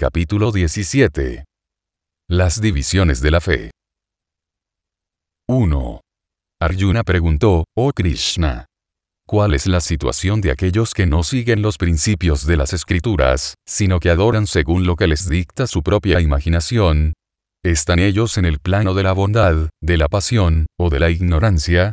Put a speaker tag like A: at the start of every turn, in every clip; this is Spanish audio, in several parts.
A: Capítulo 17. Las divisiones de la fe. 1. Arjuna preguntó, oh Krishna, ¿cuál es la situación de aquellos que no siguen los principios de las escrituras, sino que adoran según lo que les dicta su propia imaginación? ¿Están ellos en el plano de la bondad, de la pasión, o de la ignorancia?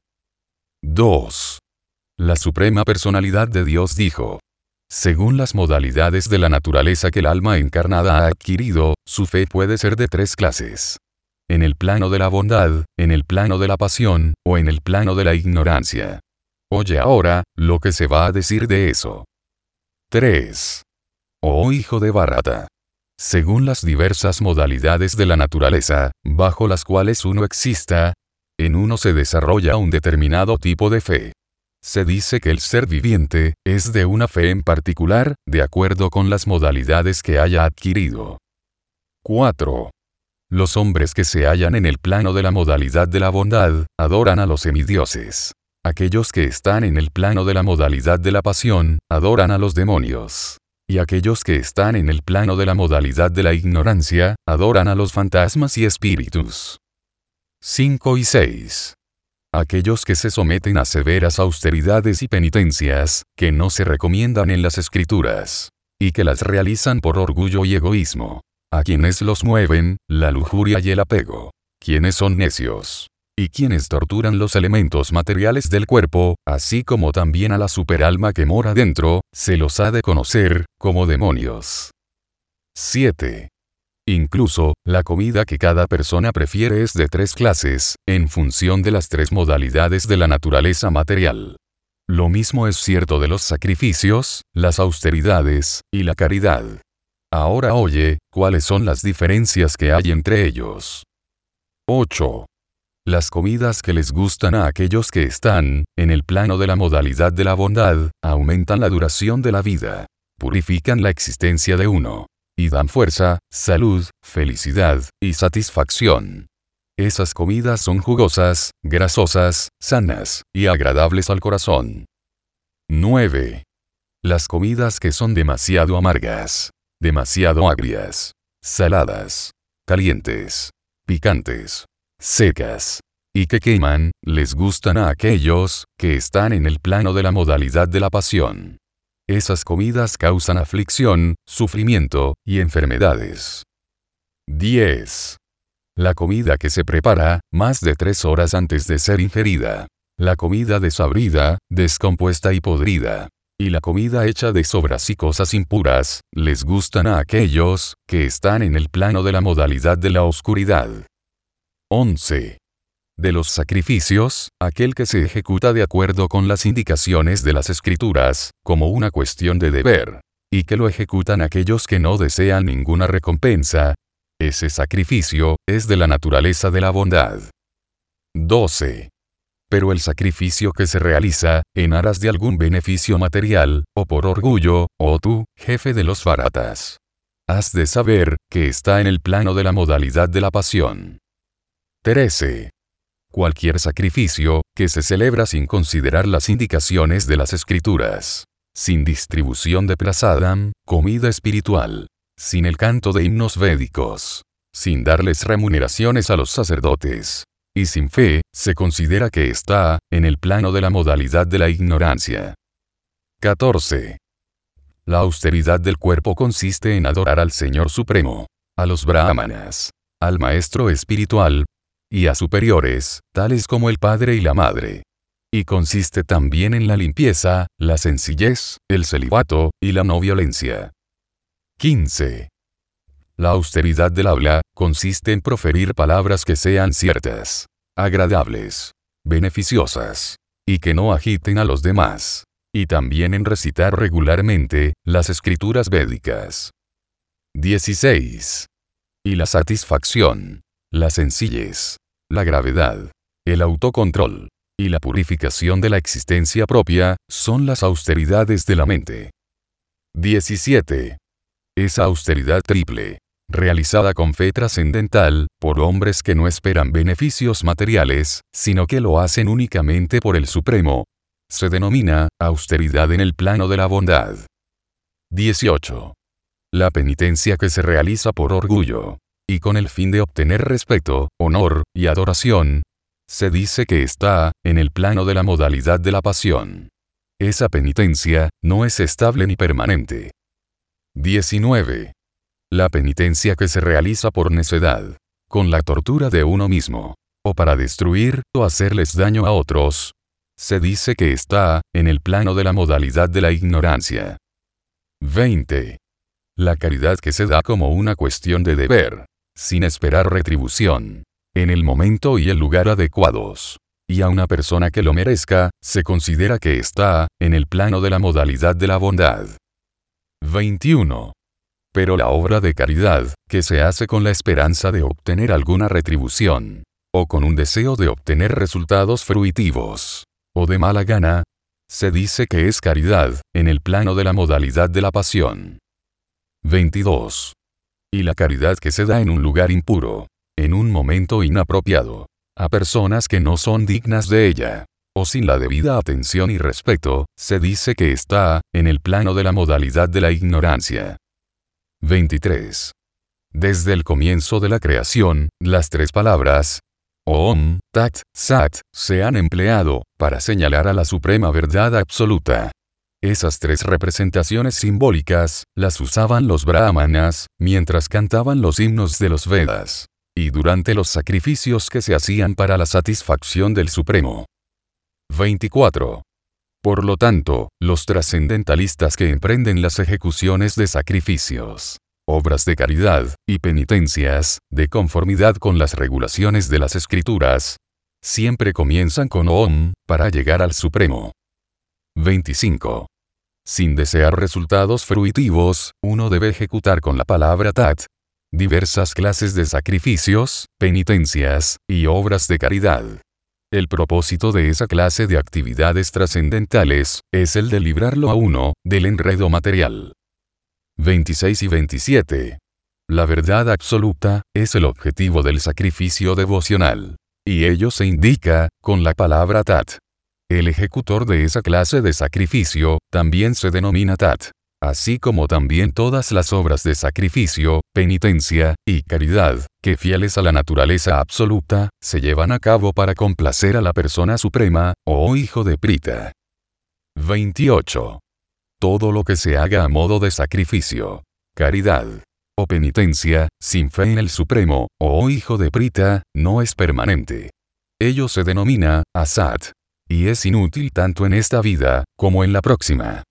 A: 2. La Suprema Personalidad de Dios dijo: según las modalidades de la naturaleza que el alma encarnada ha adquirido, su fe puede ser de 3 clases. En el plano de la bondad, en el plano de la pasión, o en el plano de la ignorancia. Oye ahora, lo que se va a decir de eso. 3. Oh hijo de Bharata. Según las diversas modalidades de la naturaleza, bajo las cuales uno exista, en uno se desarrolla un determinado tipo de fe. Se dice que el ser viviente es de una fe en particular, de acuerdo con las modalidades que haya adquirido. 4. Los hombres que se hallan en el plano de la modalidad de la bondad, adoran a los semidioses. Aquellos que están en el plano de la modalidad de la pasión, adoran a los demonios. Y aquellos que están en el plano de la modalidad de la ignorancia, adoran a los fantasmas y espíritus. 5 y 6. Aquellos que se someten a severas austeridades y penitencias, que no se recomiendan en las escrituras, y que las realizan por orgullo y egoísmo, a quienes los mueven, la lujuria y el apego, quienes son necios, y quienes torturan los elementos materiales del cuerpo, así como también a la superalma que mora dentro, se los ha de conocer, como demonios. 7. Incluso, la comida que cada persona prefiere es de 3 clases, en función de las 3 modalidades de la naturaleza material. Lo mismo es cierto de los sacrificios, las austeridades, y la caridad. Ahora oye, ¿cuáles son las diferencias que hay entre ellos? 8. Las comidas que les gustan a aquellos que están, en el plano de la modalidad de la bondad, aumentan la duración de la vida, purifican la existencia de uno, y dan fuerza, salud, felicidad, y satisfacción. Esas comidas son jugosas, grasosas, sanas, y agradables al corazón. 9. Las comidas que son demasiado amargas, demasiado agrias, saladas, calientes, picantes, secas, y que queman, les gustan a aquellos que están en el plano de la modalidad de la pasión. Esas comidas causan aflicción, sufrimiento, y enfermedades. 10. La comida que se prepara, más de 3 horas antes de ser ingerida. La comida desabrida, descompuesta y podrida. Y la comida hecha de sobras y cosas impuras, les gustan a aquellos que están en el plano de la modalidad de la oscuridad. 11. De los sacrificios, aquel que se ejecuta de acuerdo con las indicaciones de las escrituras, como una cuestión de deber, y que lo ejecutan aquellos que no desean ninguna recompensa, ese sacrificio es de la naturaleza de la bondad. 12. Pero el sacrificio que se realiza, en aras de algún beneficio material, o por orgullo, oh tú, jefe de los Bharatas, has de saber que está en el plano de la modalidad de la pasión. 13. Cualquier sacrificio, que se celebra sin considerar las indicaciones de las escrituras, sin distribución de prasadam, comida espiritual, sin el canto de himnos védicos, sin darles remuneraciones a los sacerdotes, y sin fe, se considera que está en el plano de la modalidad de la ignorancia. 14. La austeridad del cuerpo consiste en adorar al Señor Supremo, a los brahmanas, al Maestro espiritual, y a superiores, tales como el padre y la madre. Y consiste también en la limpieza, la sencillez, el celibato, y la no violencia. 15. La austeridad del habla, consiste en proferir palabras que sean ciertas, agradables, beneficiosas, y que no agiten a los demás. Y también en recitar regularmente, las escrituras védicas. 16. Y la satisfacción, la sencillez, la gravedad, el autocontrol, y la purificación de la existencia propia, son las austeridades de la mente. 17. Esa austeridad triple, realizada con fe trascendental, por hombres que no esperan beneficios materiales, sino que lo hacen únicamente por el Supremo, se denomina austeridad en el plano de la bondad. 18. La penitencia que se realiza por orgullo, y con el fin de obtener respeto, honor, y adoración, se dice que está, en el plano de la modalidad de la pasión. Esa penitencia, no es estable ni permanente. 19. La penitencia que se realiza por necedad, con la tortura de uno mismo, o para destruir, o hacerles daño a otros, se dice que está, en el plano de la modalidad de la ignorancia. 20. La caridad que se da como una cuestión de deber, sin esperar retribución, en el momento y el lugar adecuados, y a una persona que lo merezca, se considera que está, en el plano de la modalidad de la bondad. 21. Pero la obra de caridad, que se hace con la esperanza de obtener alguna retribución, o con un deseo de obtener resultados fruitivos, o de mala gana, se dice que es caridad, en el plano de la modalidad de la pasión. 22. Y la caridad que se da en un lugar impuro, en un momento inapropiado, a personas que no son dignas de ella, o sin la debida atención y respeto, se dice que está, en el plano de la modalidad de la ignorancia. 23. Desde el comienzo de la creación, las tres palabras Om, Tat, Sat, se han empleado, para señalar a la suprema verdad absoluta. Esas tres representaciones simbólicas, las usaban los brahmanas, mientras cantaban los himnos de los Vedas, y durante los sacrificios que se hacían para la satisfacción del Supremo. 24. Por lo tanto, los trascendentalistas que emprenden las ejecuciones de sacrificios, obras de caridad, y penitencias, de conformidad con las regulaciones de las escrituras, siempre comienzan con Om, para llegar al Supremo. 25. Sin desear resultados fruitivos, uno debe ejecutar con la palabra Tat diversas clases de sacrificios, penitencias, y obras de caridad. El propósito de esa clase de actividades trascendentales, es el de librarlo a uno, del enredo material. 26 y 27. La verdad absoluta, es el objetivo del sacrificio devocional. Y ello se indica, con la palabra Tat. El ejecutor de esa clase de sacrificio, también se denomina Tat. Así como también todas las obras de sacrificio, penitencia, y caridad, que fieles a la naturaleza absoluta, se llevan a cabo para complacer a la persona suprema, oh hijo de Prita. 28. Todo lo que se haga a modo de sacrificio, caridad, o penitencia, sin fe en el Supremo, oh hijo de Prita, no es permanente. Ello se denomina asat, y es inútil tanto en esta vida, como en la próxima.